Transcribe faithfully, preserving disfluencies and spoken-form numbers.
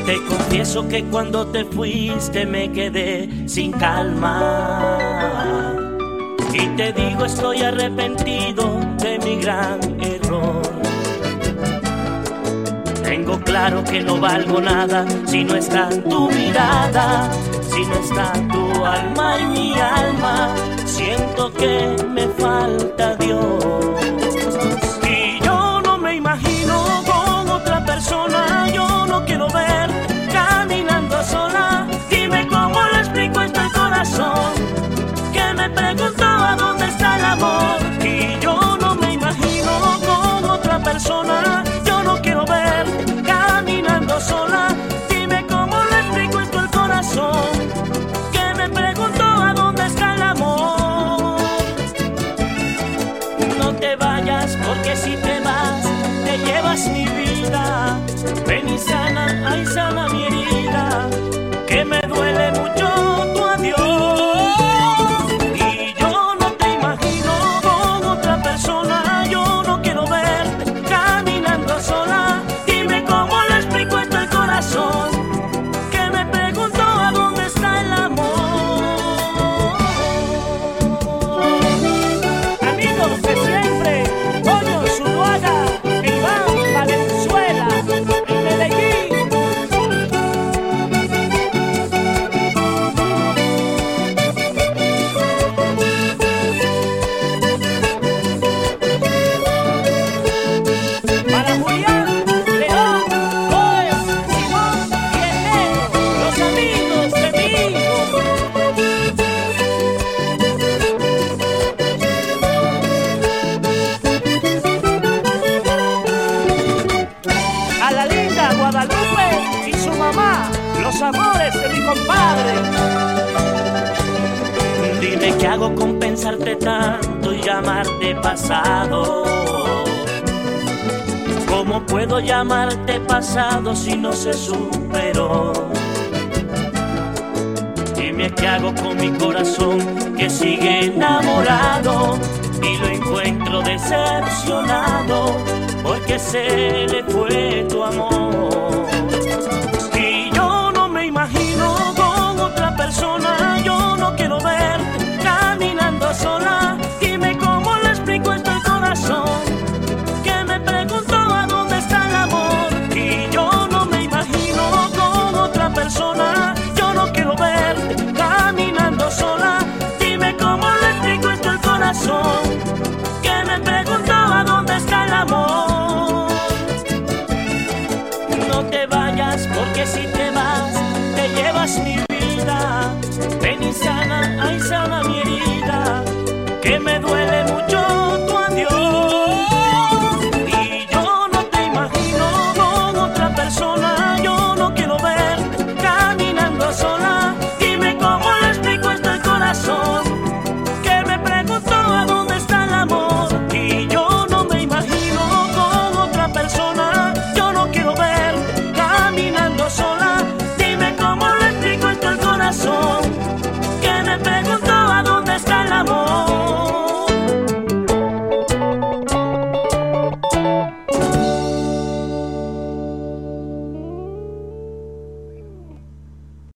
Te confieso que cuando te fuiste me quedé sin calma. Y te digo, estoy arrepentido de mi gran error. Tengo claro que no valgo nada si no está tu mirada, si no está tu alma y mi alma. Siento que me falta Dios. Y yo no me imagino con otra persona. Yo no quiero ver caminando sola. Dime cómo le explico esto al corazón que me preguntó a dónde está el amor. Y yo no me imagino con otra persona. Yo no quiero ver caminando sola. Dime cómo le explico esto al corazón que me preguntó a dónde está el amor. No te vayas, porque si te vas te llevas mi vida. Ven y sana, ay sana mi herida, que me duele mucho tu adiós. Y yo no te imagino con otra persona. Yo no quiero verte caminando sola. Dime cómo le explico esto al corazón que me preguntó a dónde está el amor. Amigos de siempre, Toño Zuluaga, Iván Valenzuela, en Medellín. Para Julián, León, Joel, Simón y el Negro, los amigos de mi hijo. A la linda Guadalupe y su mamá, los amores de mi compadre. Dime qué hago con pensarte tanto y llamarte pasado. ¿Cómo puedo llamarte pasado si no se superó? Dime qué hago con mi corazón que sigue enamorado y lo encuentro decepcionado porque se le fue tu amor. Y yo no me imagino con otra persona. Yo no quiero verte caminando sola. Dime cómo le explico esto al corazón que me preguntó a dónde está el amor. Y yo no me imagino con otra persona. Yo no quiero verte caminando sola. Dime cómo le explico esto al corazón que me preguntó a dónde está el amor. No te vayas, porque si te vas te llevas mi vida. Ven y sana, ay sana mi herida, que me duele mucho